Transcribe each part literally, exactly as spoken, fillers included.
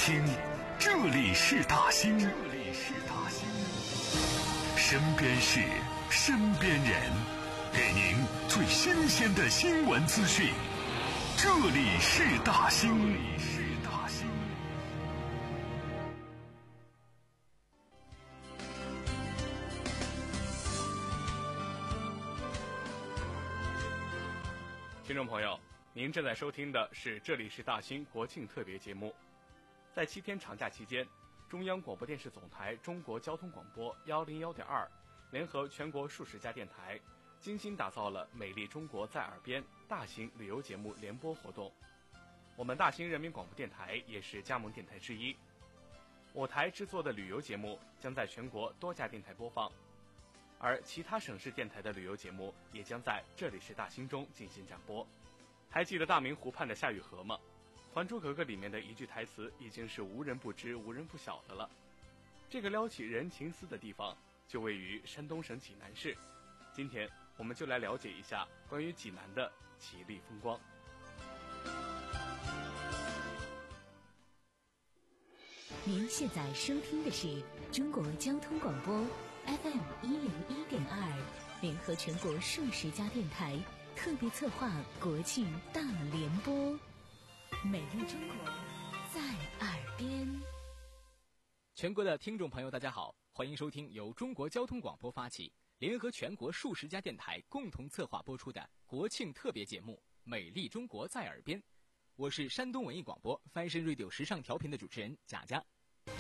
兴，这里是大兴，这里是大兴，身边事，身边人，给您最新鲜的新闻资讯。这里是大兴，这里是大兴。 听众朋友，您正在收听的是这里是大兴国庆特别节目。在七天长假期间，中央广播电视总台中国交通广播幺零幺点二联合全国数十家电台，精心打造了美丽中国在耳边大型旅游节目联播活动。我们大兴人民广播电台也是加盟电台之一，我台制作的旅游节目将在全国多家电台播放，而其他省市电台的旅游节目也将在这里是大兴中进行展播。还记得大明湖畔的夏雨荷吗？《还珠格格》里面的一句台词已经是无人不知无人不晓的了。这个撩起人情丝的地方就位于山东省济南市。今天我们就来了解一下关于济南的绮丽风光。 您现在收听的是中国交通广播 F M 一零一点二，联合全国数十家电台特别策划国庆大联播，美丽中国在耳边。 全国的听众朋友大家好，欢迎收听由中国交通广播发起，联合全国数十家电台共同策划播出的国庆特别节目《美丽中国在耳边》。我是山东文艺广播 Fashion Radio 时尚调频的主持人贾佳。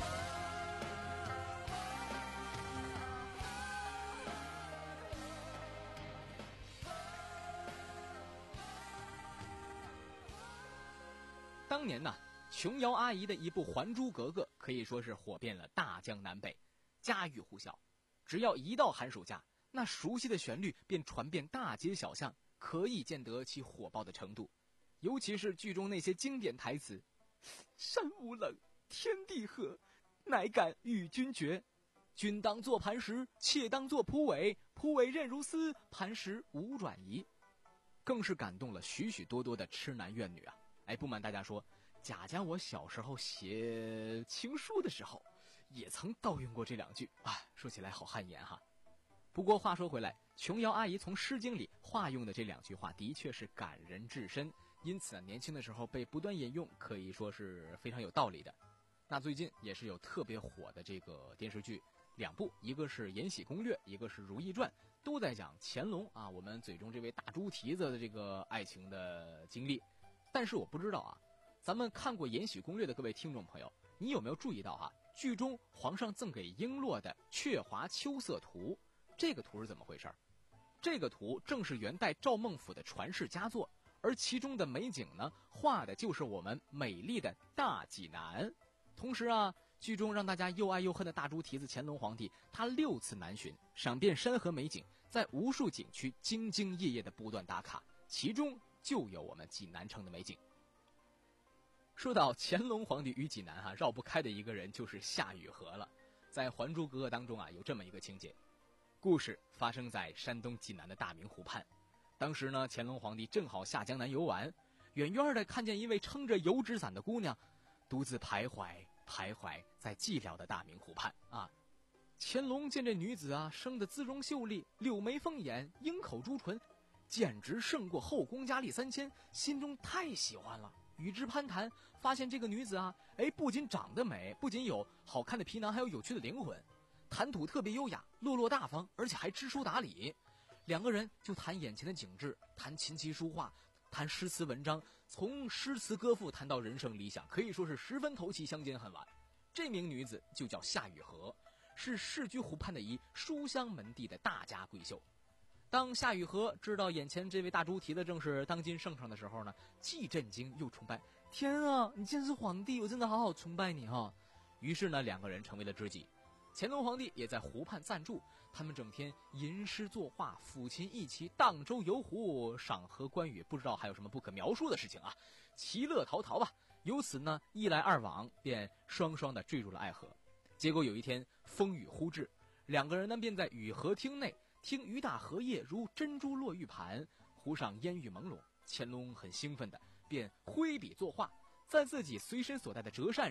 当年呢，琼瑶阿姨的一部《还珠格格》可以说是火遍了大江南北，家喻户晓。只要一到寒暑假，那熟悉的旋律便传遍大街小巷，可以见得其火爆的程度。尤其是剧中那些经典台词：山无棱，天地合，乃敢与君绝。君当作磐石，妾当作蒲苇，蒲苇韧如丝，磐石无转移。更是感动了许许多多的痴男怨女啊！哎，不瞒大家说，贾家我小时候写情书的时候，也曾盗用过这两句啊，说起来好汗颜哈。不过话说回来，琼瑶阿姨从《诗经》里化用的这两句话的确是感人至深，因此年轻的时候被不断引用，可以说是非常有道理的。那最近也是有特别火的这个电视剧两部，一个是《延禧攻略》，一个是《如懿传》，都在讲乾隆啊，我们嘴中这位大猪蹄子的这个爱情的经历。但是我不知道啊，咱们看过《延禧攻略》的各位听众朋友，你有没有注意到啊？剧中皇上赠给璎珞的鹊华秋色图，这个图是怎么回事？这个图正是元代赵孟頫的传世佳作，而其中的美景呢，画的就是我们美丽的大济南。同时啊，剧中让大家又爱又恨的大猪蹄子乾隆皇帝，他六次南巡，赏遍山河美景，在无数景区兢兢业业的不断打卡，其中就有我们济南城的美景。说到乾隆皇帝与济南哈、啊，绕不开的一个人就是夏雨荷了。在《还珠格格》当中啊，有这么一个情节，故事发生在山东济南的大明湖畔。当时呢，乾隆皇帝正好下江南游玩，远远的看见一位撑着油纸伞的姑娘，独自徘徊徘徊在寂寥的大明湖畔啊。乾隆见这女子啊，生得姿容秀丽，柳眉凤眼，樱口朱唇，简直胜过后宫佳丽三千，心中太喜欢了。与之攀谈，发现这个女子啊，哎，不仅长得美，不仅有好看的皮囊，还有有趣的灵魂，谈吐特别优雅，落落大方，而且还知书达理。两个人就谈眼前的景致，谈琴棋书画，谈诗词文章，从诗词歌赋谈到人生理想，可以说是十分投契，相见恨晚。这名女子就叫夏雨荷，是世居湖畔的一书香门第的大家闺秀。当夏雨荷知道眼前这位大猪蹄子正是当今圣上的时候呢，既震惊又崇拜。天啊，你竟然是皇帝，我真的好好崇拜你哈、哦！于是呢，两个人成为了知己。乾隆皇帝也在湖畔暂住，他们整天吟诗作画，抚琴一起，荡舟游湖，赏荷观雨，不知道还有什么不可描述的事情啊，其乐陶陶吧。由此呢，一来二往，便双双的坠入了爱河。结果有一天风雨忽至，两个人呢便在雨荷厅内听雨打荷叶如珍珠落玉盘，湖上烟雨朦胧。乾隆很兴奋的便挥笔作画，在自己随身所带的折扇上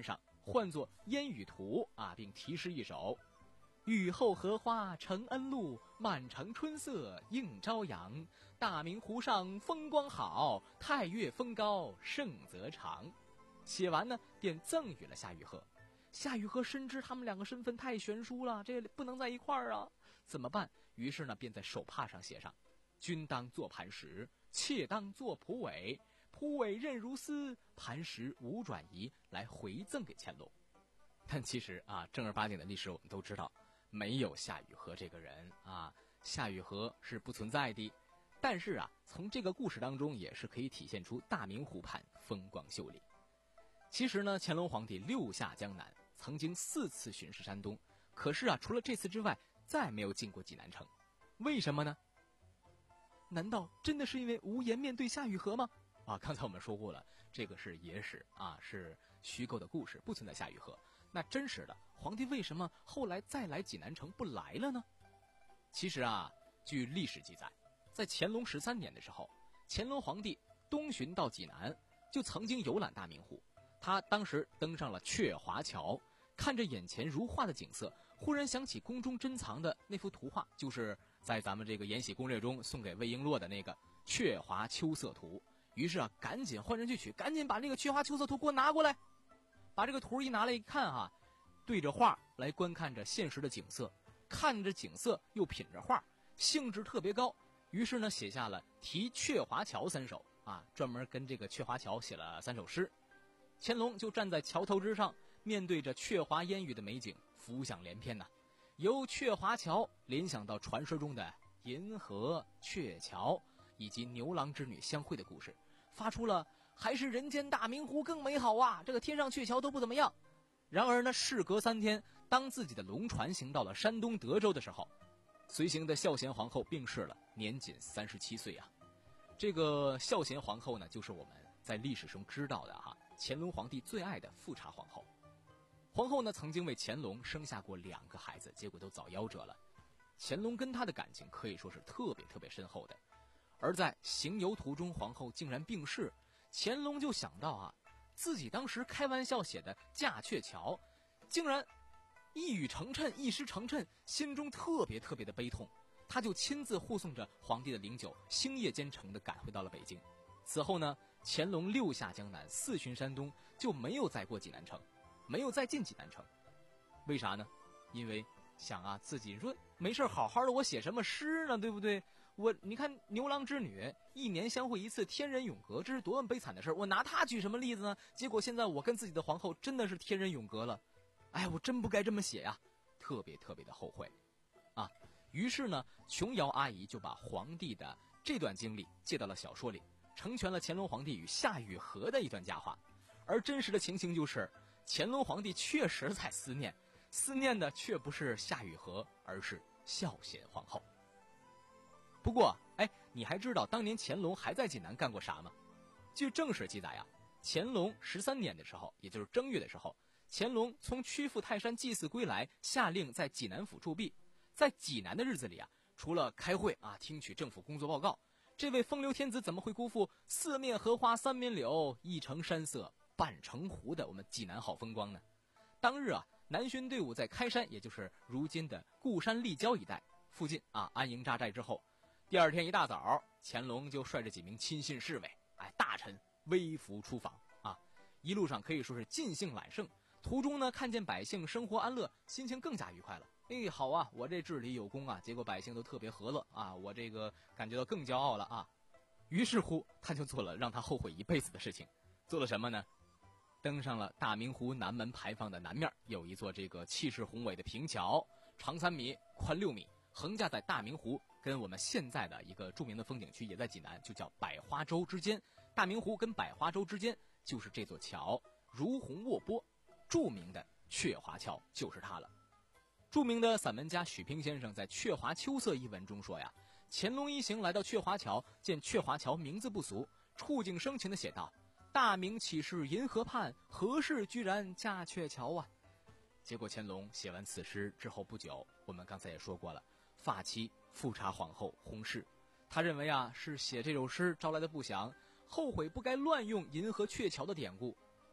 唤作《烟雨图》啊，并题诗一首：雨后荷花承恩路，满城春色映朝阳。大明湖上风光好，太岳峰高胜则长。写完呢，便赠予了夏雨荷。夏雨荷深知他们两个身份太悬殊了，这不能在一块儿啊，怎么办？于是呢，便在手帕上写上：君当作磐石，妾当作蒲苇，蒲苇韧如丝，磐石无转移，来回赠给乾隆。但其实啊，正儿八经的历史我们都知道，没有夏雨荷这个人啊，夏雨荷是不存在的。但是啊，从这个故事当中也是可以体现出大明湖畔风光秀丽。其实呢，乾隆皇帝六下江南，曾经四次巡视山东，可是啊，除了这次之外，再没有进过济南城。为什么呢？难道真的是因为无颜面对夏雨荷吗？啊，刚才我们说过了，这个是野史啊，是虚构的故事，不存在夏雨荷。那真实的皇帝为什么后来再来济南城不来了呢？其实啊，据历史记载，在乾隆十三年的时候，乾隆皇帝东巡到济南，就曾经游览大明湖。他当时登上了鹊华桥，看着眼前如画的景色，忽然想起宫中珍藏的那幅图画，就是在咱们这个《延禧攻略》中送给魏璎珞的那个《鹊华秋色图》。于是啊，赶紧换人去取，赶紧把那个《鹊华秋色图》给我拿过来。把这个图一拿来一看哈、啊，对着画来观看着现实的景色，看着景色又品着画，兴致特别高。于是呢，写下了题鹊华桥三首啊，专门跟这个鹊华桥写了三首诗。乾隆就站在桥头之上，面对着鹊华烟雨的美景，浮想联翩呐、啊。由鹊华桥联想到传说中的银河、鹊桥以及牛郎织女相会的故事，发出了还是人间大明湖更美好啊，这个天上鹊桥都不怎么样。然而呢，事隔三天，当自己的龙船行到了山东德州的时候，随行的孝贤皇后病逝了，年仅三十七岁啊。这个孝贤皇后呢，就是我们在历史中知道的哈，乾隆皇帝最爱的富察皇后。皇后呢，曾经为乾隆生下过两个孩子，结果都早夭折了。乾隆跟她的感情可以说是特别特别深厚的。而在行游途中，皇后竟然病逝，乾隆就想到啊，自己当时开玩笑写的嫁鹊桥，竟然一语成谶，一诗成谶，心中特别特别的悲痛。他就亲自护送着皇帝的灵柩，星夜兼程地赶回到了北京。此后呢，乾隆六下江南，四巡山东，就没有再过济南城，没有再进济南城。为啥呢？因为想啊，自己说没事好好的，我写什么诗呢，对不对？我你看牛郎织女一年相会一次，天人永隔，这是多么悲惨的事，我拿他举什么例子呢？结果现在我跟自己的皇后真的是天人永隔了，哎，我真不该这么写呀，特别特别的后悔啊。于是呢，琼瑶阿姨就把皇帝的这段经历借到了小说里，成全了乾隆皇帝与夏雨荷的一段佳话。而真实的情形就是，乾隆皇帝确实在思念，思念的却不是夏雨荷，而是孝贤皇后。不过，哎，你还知道当年乾隆还在济南干过啥吗？据正史记载啊，乾隆十三年的时候，也就是正月的时候，乾隆从曲阜泰山祭祀归来，下令在济南府驻跸。在济南的日子里啊，除了开会啊，听取政府工作报告，这位风流天子怎么会辜负四面荷花三面柳，一城山色半城湖的我们济南好风光呢？当日啊，南巡队伍在开山，也就是如今的固山立交一带附近啊安营扎寨之后，第二天一大早，乾隆就率着几名亲信侍卫，哎，大臣微服出访啊，一路上可以说是尽兴揽胜。途中呢，看见百姓生活安乐，心情更加愉快了。哎，好啊，我这治理有功啊，结果百姓都特别和乐啊，我这个感觉到更骄傲了啊。于是乎，他就做了让他后悔一辈子的事情，做了什么呢？登上了大明湖南门牌坊的南面，有一座这个气势宏伟的平桥，长三米，宽六米，横架在大明湖跟我们现在的一个著名的风景区也在济南，就叫百花洲之间。大明湖跟百花洲之间就是这座桥，如虹卧波，著名的鹊华桥就是它了。著名的散文家许平先生在《鹊华秋色》一文中说呀，乾隆一行来到鹊华桥，见鹊华桥名字不俗，触景生情地写道：大明岂是银河畔，何事居然架鹊桥啊。结果乾隆写完此诗之后不久，我们刚才也说过了，发妻富察皇后薨逝。他认为啊，是写这首诗招来的不祥，后悔不该乱用银河鹊桥的典故。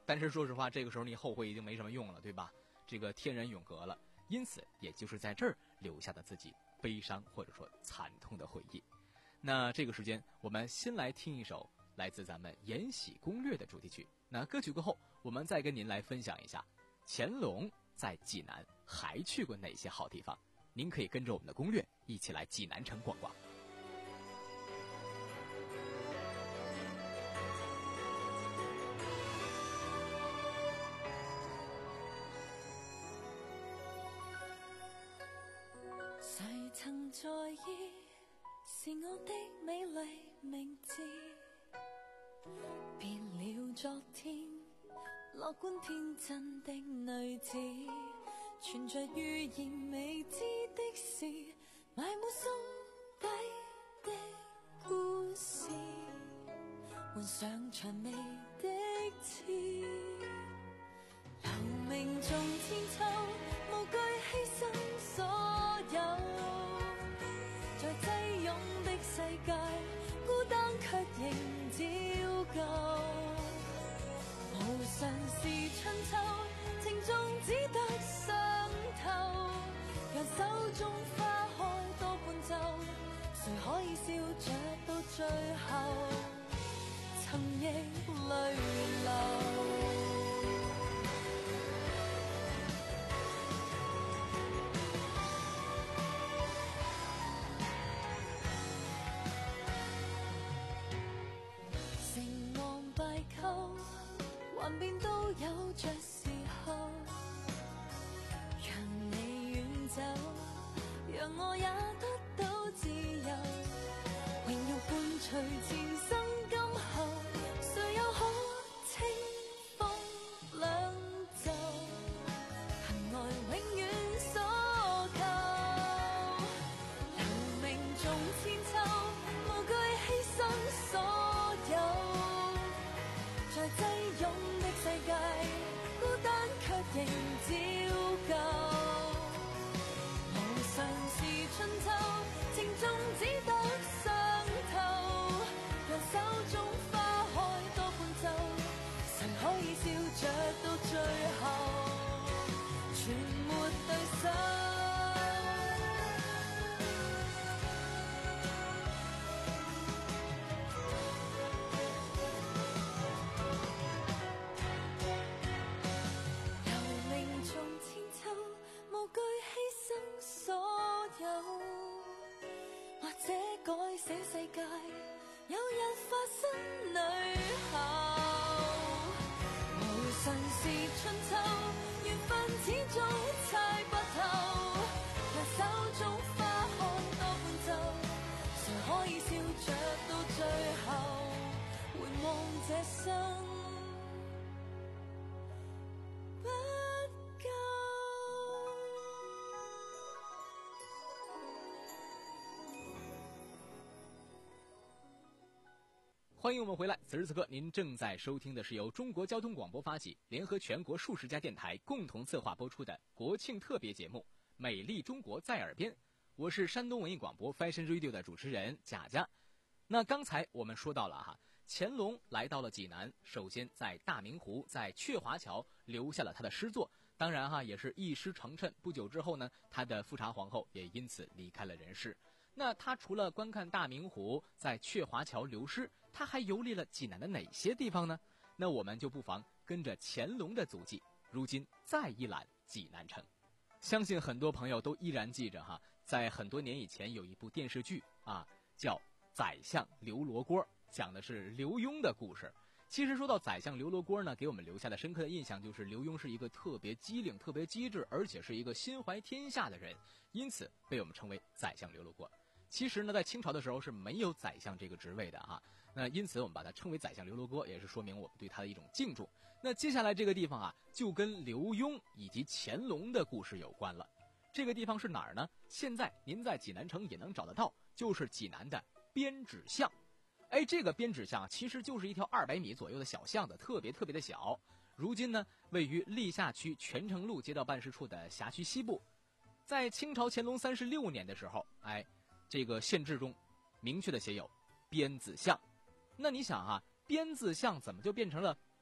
但是说实话，这个时候你后悔已经没什么用了，对吧？这个天人永隔了，因此也就是在这儿留下了自己悲伤或者说惨痛的回忆。那这个时间我们先来听一首来自咱们《延禧攻略》的主题曲。那歌曲过后，我们再跟您来分享一下乾隆在济南还去过哪些好地方。您可以跟着我们的攻略一起来济南城逛逛。 谁曾在意是我的美丽名字，别了昨天乐观天真的女子，存在预言未知的事，埋没心底的故事，换上薔薇的刺，留名中千秋，無懼犧牲所有，在擠擁的世界，孤單卻仍照舊，無常是春秋，情重只得上頭，讓手中花開多半晝，誰可以笑着到最後，曾亦淚流。幻變都有着時候，讓你遠走，讓我也得到自由，榮耀伴隨前生今後，誰又可清風兩袖，恨愛永遠所求，留名中千秋，無懼犧牲所有，在擠擁世界孤單卻仍照舊，無常是春秋，情重只得上頭，讓手中花開多半晝，誰可以笑着到最後，全沒對手。改寫世界，有日化身女校，無常是春秋，緣分始終猜不透，讓手中花開多半晝，誰可以笑着到最後，回望這生不夠。 欢迎我们回来，此时此刻您正在收听的是由中国交通广播发起，联合全国数十家电台共同策划播出的国庆特别节目《美丽中国在耳边》，我是山东文艺广播 Fashion Radio 的主持人贾佳。那刚才我们说到了哈，乾隆来到了济南，首先在大明湖、在鹊华桥留下了他的诗作，当然哈也是一诗成谶。不久之后呢，他的富察皇后也因此离开了人世。那他除了观看大明湖，在鹊华桥留诗，他还游历了济南的哪些地方呢？那我们就不妨跟着乾隆的足迹，如今再一览济南城。相信很多朋友都依然记着哈，在很多年以前有一部电视剧啊，叫《宰相刘罗锅》，讲的是刘墉的故事。其实说到宰相刘罗锅呢，给我们留下的深刻的印象就是刘墉是一个特别机灵、特别机智，而且是一个心怀天下的人，因此被我们称为宰相刘罗锅。其实呢，在清朝的时候是没有宰相这个职位的哈，那因此我们把它称为宰相刘罗锅，也是说明我们对他的一种敬重。那接下来这个地方啊，就跟刘墉以及乾隆的故事有关了。这个地方是哪儿呢？现在您在济南城也能找得到，就是济南的编纸巷。哎，这个编纸巷其实就是一条二百米左右的小巷子，特别特别的小。如今呢，位于历下区泉城路街道办事处的辖区西部。在清朝乾隆三十六年的时候，哎。这个县志中明确的写有编子巷。那你想啊，编子巷怎么就变成了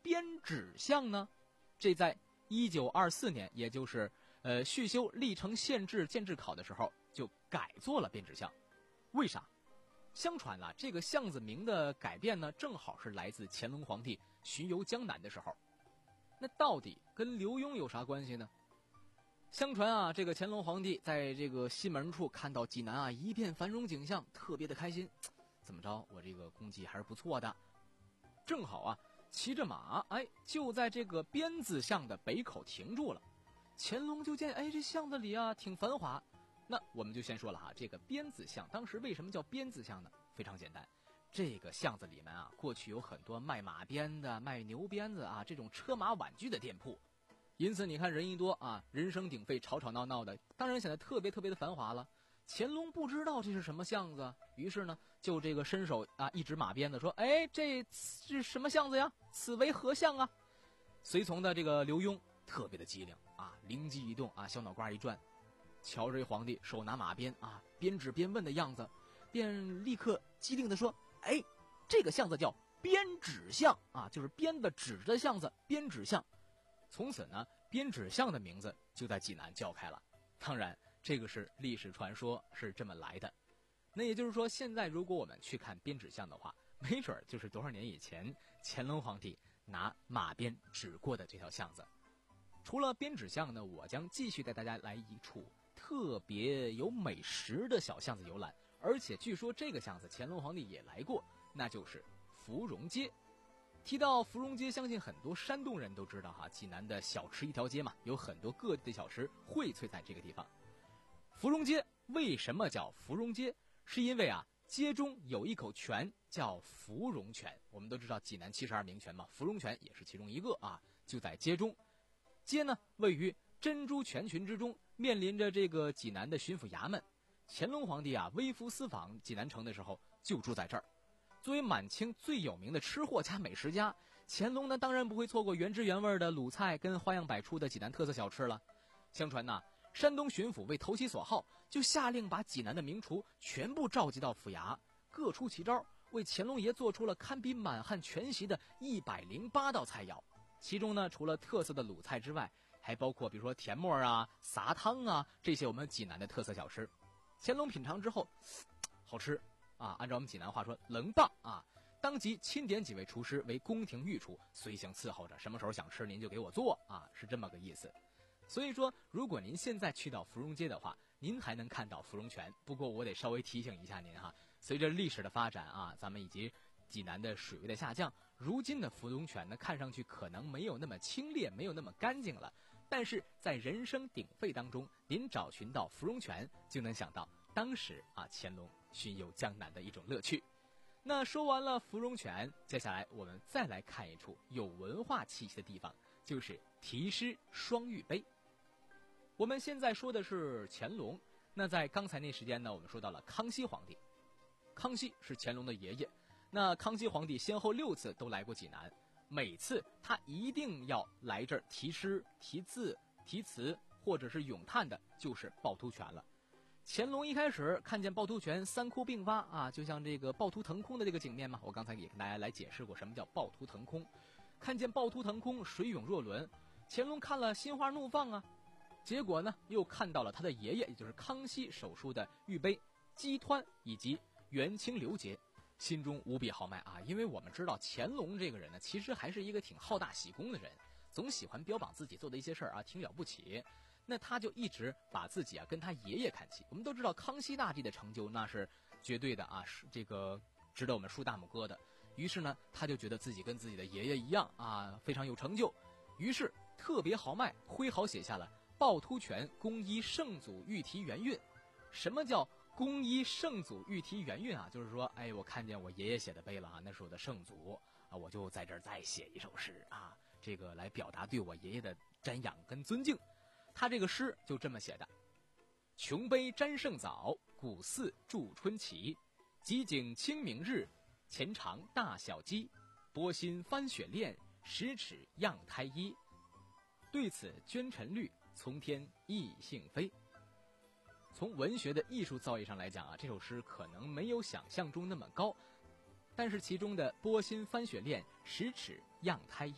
编纸巷呢？这在一九二四年，也就是呃续修历城县志建制考的时候，就改做了编纸巷。为啥？相传啊，这个巷子名的改变呢，正好是来自乾隆皇帝巡游江南的时候。那到底跟刘墉有啥关系呢？相传啊，这个乾隆皇帝在这个西门处看到济南啊一片繁荣景象，特别的开心。怎么着，我这个功绩还是不错的。正好啊，骑着马，哎，就在这个鞭子巷的北口停住了。乾隆就见，哎，这巷子里啊挺繁华。那我们就先说了哈，这个鞭子巷当时为什么叫鞭子巷呢？非常简单，这个巷子里面啊，过去有很多卖马鞭的、卖牛鞭子啊这种车马玩具的店铺，因此你看人一多啊，人声鼎沸，吵吵闹闹的，当然显得特别特别的繁华了。乾隆不知道这是什么巷子，于是呢，就这个伸手啊一指马鞭子说：“哎，这是什么巷子呀？此为何巷啊？”随从的这个刘墉特别的机灵啊，灵机一动啊，小脑瓜一转，瞧着皇帝手拿马鞭啊，边指边问的样子，便立刻机灵的说：“哎，这个巷子叫编纸巷啊，就是编的纸的巷子，编纸巷。”从此呢，编纸巷的名字就在济南叫开了。当然，这个是历史传说，是这么来的。那也就是说，现在如果我们去看编纸巷的话，没准就是多少年以前乾隆皇帝拿马鞭指过的这条巷子。除了编纸巷呢，我将继续带大家来一处特别有美食的小巷子游览，而且据说这个巷子乾隆皇帝也来过，那就是芙蓉街。提到芙蓉街，相信很多山东人都知道哈，济南的小吃一条街嘛，有很多各地的小吃荟萃在这个地方。芙蓉街为什么叫芙蓉街？是因为啊，街中有一口泉叫芙蓉泉。我们都知道济南七十二名泉嘛，芙蓉泉也是其中一个啊，就在街中。街呢位于珍珠泉群之中，面临着这个济南的巡抚衙门。乾隆皇帝啊微服私访济南城的时候就住在这儿。作为满清最有名的吃货加美食家，乾隆呢当然不会错过原汁原味的鲁菜跟花样百出的济南特色小吃了。相传呢，山东巡抚为投其所好，就下令把济南的名厨全部召集到府衙，各出奇招，为乾隆爷做出了堪比满汉全席的一百零八道菜肴。其中呢，除了特色的鲁菜之外，还包括比如说甜沫啊、撒汤啊这些我们济南的特色小吃。乾隆品尝之后，好吃啊！按照我们济南话说，能棒啊！当即钦点几位厨师为宫廷御厨，随行伺候着，什么时候想吃您就给我做啊，是这么个意思。所以说，如果您现在去到芙蓉街的话，您还能看到芙蓉泉。不过我得稍微提醒一下您哈，随着历史的发展啊，咱们以及济南的水位的下降，如今的芙蓉泉呢，看上去可能没有那么清冽，没有那么干净了。但是在人声鼎沸当中，您找寻到芙蓉泉，就能想到当时啊乾隆巡游江南的一种乐趣。那说完了芙蓉泉，接下来我们再来看一处有文化气息的地方，就是题诗双玉碑。我们现在说的是乾隆，那在刚才那时间呢，我们说到了康熙皇帝。康熙是乾隆的爷爷，那康熙皇帝先后六次都来过济南，每次他一定要来这儿题诗、题字、题词或者是咏叹的，就是趵突泉了。乾隆一开始看见趵突泉三窟并发啊，就像这个趵突腾空的这个景面嘛，我刚才也跟大家来解释过什么叫趵突腾空。看见趵突腾空，水涌若轮，乾隆看了心花怒放啊。结果呢，又看到了他的爷爷，也就是康熙手书的玉碑、姬湍以及元清流节，心中无比豪迈啊！因为我们知道乾隆这个人呢，其实还是一个挺好大喜功的人，总喜欢标榜自己做的一些事儿啊，挺了不起。那他就一直把自己啊跟他爷爷看齐。我们都知道康熙大帝的成就那是绝对的啊，是这个值得我们竖大拇哥的。于是呢，他就觉得自己跟自己的爷爷一样啊，非常有成就。于是特别豪迈，挥毫写下了趵突泉公依圣祖御题元韵。什么叫公依圣祖御题元韵啊？就是说，哎，我看见我爷爷写的碑了啊，那是我的圣祖啊，我就在这儿再写一首诗啊，这个来表达对我爷爷的瞻仰跟尊敬。他这个诗就这么写的：琼碑瞻圣早，古寺祝春齐。极景清明日，前长大小鸡。波心翻雪链，十尺样胎衣。对此捐尘绿，从天意幸飞。从文学的艺术造诣上来讲啊，这首诗可能没有想象中那么高，但是其中的波心翻雪链，十尺样胎衣，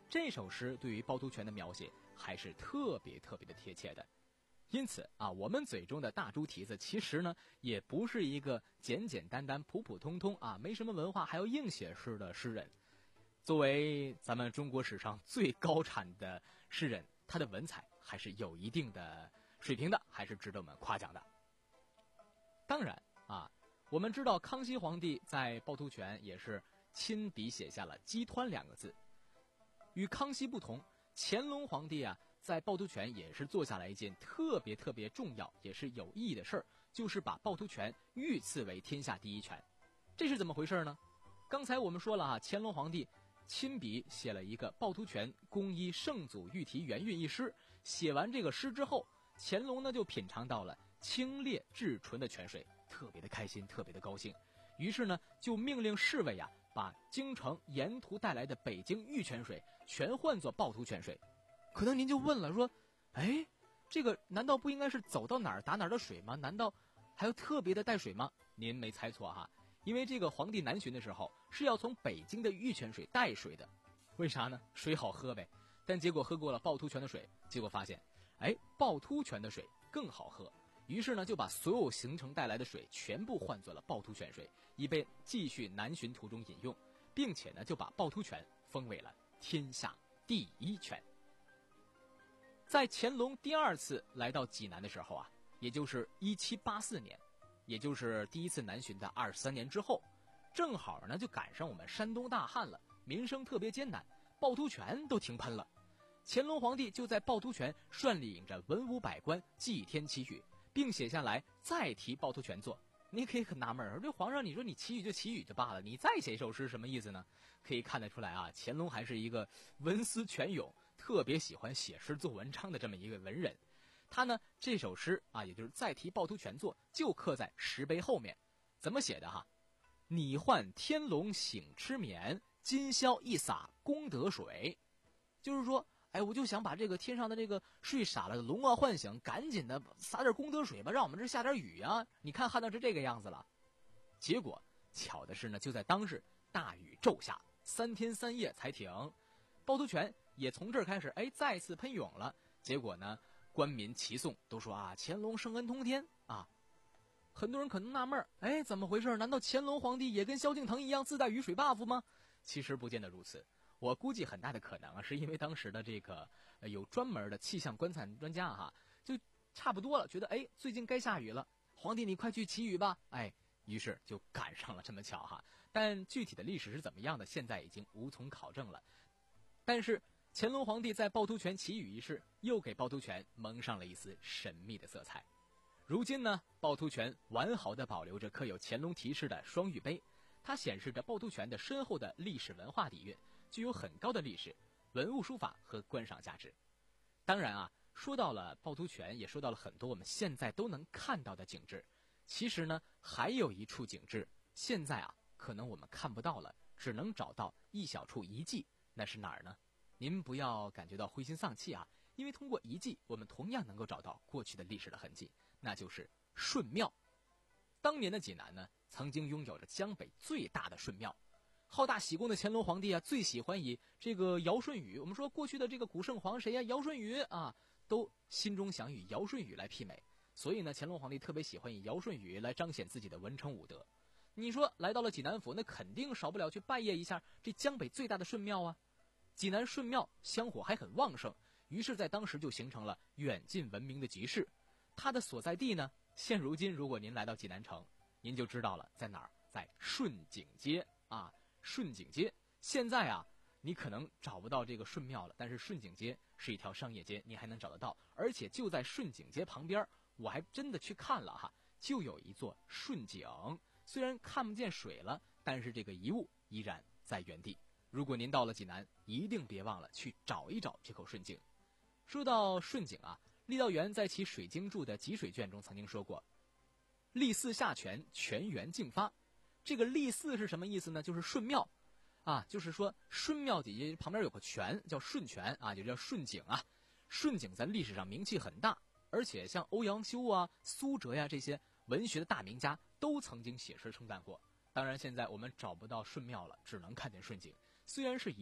这首诗对于趵突泉的描写还是特别特别的贴切的。因此啊，我们嘴中的大猪蹄子其实呢，也不是一个简简单单、普普通通啊，没什么文化还要硬写诗的诗人。作为咱们中国史上最高产的诗人，他的文采还是有一定的水平的，还是值得我们夸奖的。当然啊，我们知道康熙皇帝在趵突泉也是亲笔写下了激湍两个字。与康熙不同，乾隆皇帝啊在趵突泉也是做下来一件特别特别重要也是有意义的事儿，就是把趵突泉御赐为天下第一泉。这是怎么回事呢？刚才我们说了啊，乾隆皇帝亲笔写了一个趵突泉公依圣祖御题元韵一诗。写完这个诗之后，乾隆呢就品尝到了清冽至纯的泉水，特别的开心，特别的高兴。于是呢就命令侍卫啊把京城沿途带来的北京御泉水全换作趵突泉水。可能您就问了，说哎，这个难道不应该是走到哪儿打哪儿的水吗？难道还有特别的带水吗？您没猜错哈，因为这个皇帝南巡的时候是要从北京的御泉水带水的。为啥呢？水好喝呗。但结果喝过了趵突泉的水，结果发现哎，趵突泉的水更好喝。于是呢就把所有行程带来的水全部换作了趵突泉水，以便继续南巡途中饮用，并且呢就把趵突泉封为了天下第一泉。在乾隆第二次来到济南的时候啊，也就是一七八四年，也就是第一次南巡的二十三年之后，正好呢就赶上我们山东大旱了，民生特别艰难，趵突泉都停喷了。乾隆皇帝就在趵突泉率领着文武百官祭天祈雨，并写下来再提趵突泉作。你可以很纳闷，这皇上你说你祈雨就祈雨就罢了，你再写一首诗什么意思呢？可以看得出来啊，乾隆还是一个文思泉涌，特别喜欢写诗做文章的这么一个文人。他呢这首诗啊，也就是再提趵突泉作，就刻在石碑后面。怎么写的哈？你唤天龙醒痴眠，今宵一洒功德水。就是说哎，我就想把这个天上的这个睡傻了的龙啊唤醒，赶紧的撒点功德水吧，让我们这下点雨啊！你看旱到是这个样子了。结果巧的是呢，就在当日大雨骤下，三天三夜才停，趵突泉也从这儿开始哎再次喷涌了。结果呢，官民齐颂都说啊，乾隆圣恩通天啊。很多人可能纳闷，哎，怎么回事？难道乾隆皇帝也跟萧敬腾一样自带雨水 buff 吗？其实不见得如此。我估计很大的可能啊，是因为当时的这个、呃、有专门的气象观测专家哈，就差不多了，觉得哎最近该下雨了，皇帝你快去祈雨吧，哎，于是就赶上了这么巧哈。但具体的历史是怎么样的，现在已经无从考证了。但是乾隆皇帝在趵突泉祈雨一事，又给趵突泉蒙上了一丝神秘的色彩。如今呢，趵突泉完好的保留着刻有乾隆题诗的双玉碑，它显示着趵突泉的深厚的历史文化底蕴，具有很高的历史、文物书法和观赏价值。当然啊，说到了趵突泉，也说到了很多我们现在都能看到的景致。其实呢，还有一处景致，现在啊，可能我们看不到了，只能找到一小处遗迹。那是哪儿呢？您不要感觉到灰心丧气啊，因为通过遗迹，我们同样能够找到过去的历史的痕迹，那就是顺庙。当年的济南呢，曾经拥有着江北最大的顺庙。好大喜功的乾隆皇帝啊，最喜欢以这个尧舜禹，我们说过去的这个古圣皇谁呀、啊？尧舜禹啊，都心中想与尧舜禹来媲美。所以呢，乾隆皇帝特别喜欢以尧舜禹来彰显自己的文成武德。你说来到了济南府，那肯定少不了去拜谒一下这江北最大的顺庙啊。济南顺庙香火还很旺盛，于是在当时就形成了远近闻名的集市。它的所在地呢，现如今如果您来到济南城，您就知道了在哪儿，在顺景街啊。顺景街现在啊，你可能找不到这个顺庙了，但是顺景街是一条商业街，你还能找得到。而且就在顺景街旁边，我还真的去看了哈，就有一座顺景，虽然看不见水了，但是这个遗物依然在原地。如果您到了济南，一定别忘了去找一找这口顺景。说到顺景啊，郦道元在其《水经注》的集水卷中曾经说过，立寺下泉，泉源竞发。这个立寺是什么意思呢？就是顺庙啊，就是说顺庙底下旁边有个泉叫顺泉啊，就叫顺景啊。顺景在历史上名气很大，而且像欧阳修啊、苏辙呀这些文学的大名家都曾经写诗称赞过。当然现在我们找不到顺庙了，只能看见顺景，虽然是遗憾，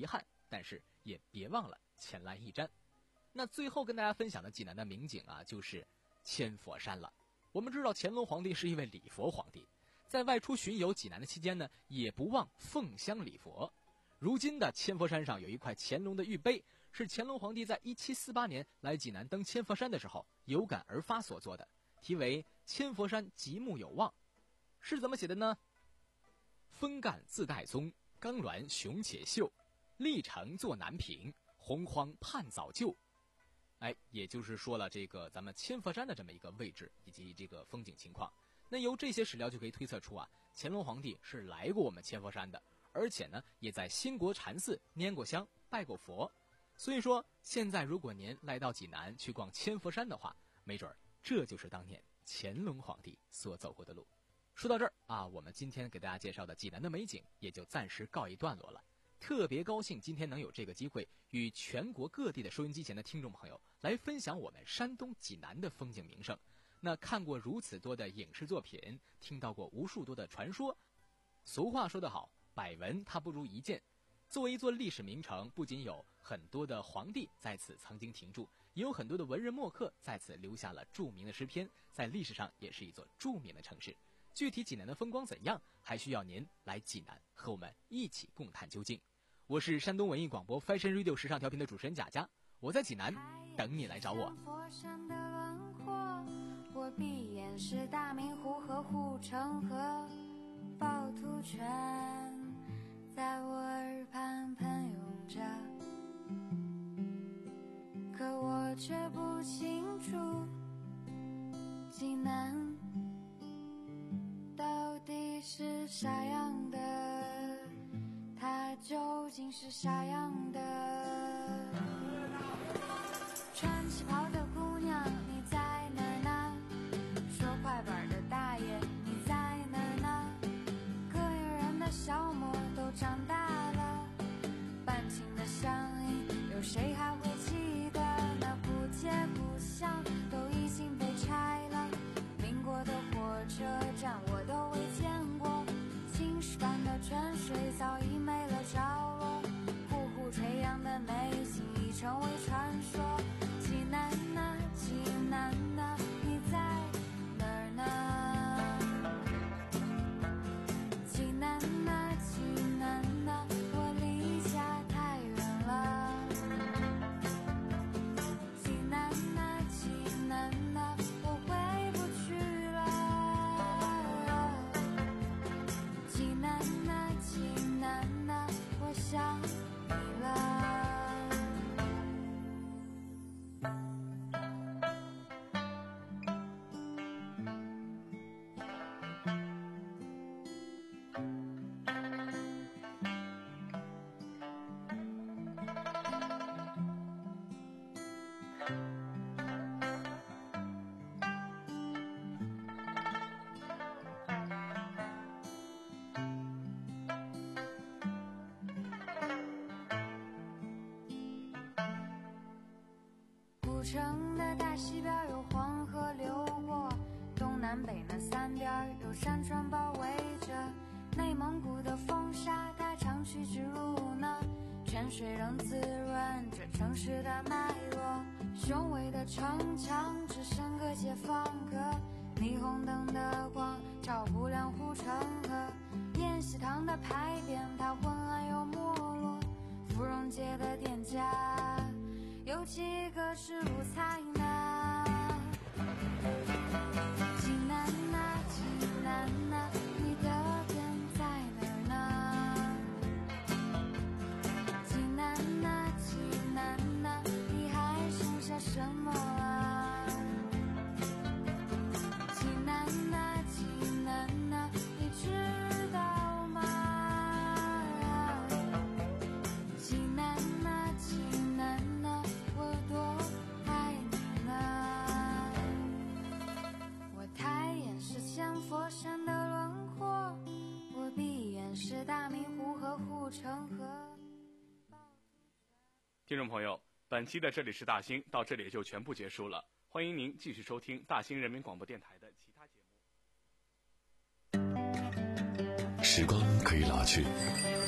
但是也别忘了前来一瞻。那最后跟大家分享的济南的名景啊，就是千佛山了。我们知道乾隆皇帝是一位礼佛皇帝，在外出巡游济南的期间呢，也不忘奉香礼佛。如今的千佛山上有一块乾隆的玉碑，是乾隆皇帝在一七四八年来济南登千佛山的时候有感而发所做的，题为千佛山极目有望。是怎么写的呢？峰干自带宗，钢峦雄且秀，历城作南平，洪荒盼早就。哎，也就是说了这个咱们千佛山的这么一个位置以及这个风景情况。那由这些史料就可以推测出啊，乾隆皇帝是来过我们千佛山的，而且呢也在兴国禅寺拈过香拜过佛。所以说现在如果您来到济南去逛千佛山的话，没准这就是当年乾隆皇帝所走过的路。说到这儿啊，我们今天给大家介绍的济南的美景也就暂时告一段落了。特别高兴今天能有这个机会与全国各地的收音机前的听众朋友来分享我们山东济南的风景名胜。那看过如此多的影视作品，听到过无数多的传说，俗话说得好，百闻它不如一见。作为一座历史名城，不仅有很多的皇帝在此曾经停驻，也有很多的文人墨客在此留下了著名的诗篇，在历史上也是一座著名的城市。具体济南的风光怎样，还需要您来济南和我们一起共探究竟。我是山东文艺广播 Fashion Radio 时尚调频的主持人贾佳，我在济南等你来找我。 我闭眼是大明湖和护城河，趵突泉在我耳畔喷涌着，可我却不清楚济南到底是啥样的，它究竟是啥样的。穿旗袍的姑娘你在哪儿呢？说快板的大爷你在哪儿呢？膈应人的小模都长大了，半情的乡音有谁还会记得？那古街古巷都已经被拆了，民国的火车站我都未见过，青石般的泉水早已没了着落，呼呼垂杨的美景已成为传说。济南啊济南啊你在哪儿呢？济南啊济南啊我离家太远了，济南啊济南啊我回不去了，济南啊济南啊我想你了。古城的大西边有黄河流过，东南北那三边有山川包围着，内蒙古的风沙它常趋之如呢，泉水仍滋润着城市的脉络，雄伟的城墙只剩个解放阁，霓虹灯的光照不亮护城河，宴席堂的牌匾它昏暗又没落，芙蓉街的店家有几个是路财呢？济南啊济南啊你的店在哪儿呢？济南啊济南啊你还剩下什么啊？济南啊济南啊你知道吗？济南啊济南啊我多爱你呢。我抬眼是千佛山的轮廓，我闭眼是大明湖和护城河。 听众朋友，本期的这里是大兴到这里也就全部结束了，欢迎您继续收听大兴人民广播电台的其他节目。 时光可以老去，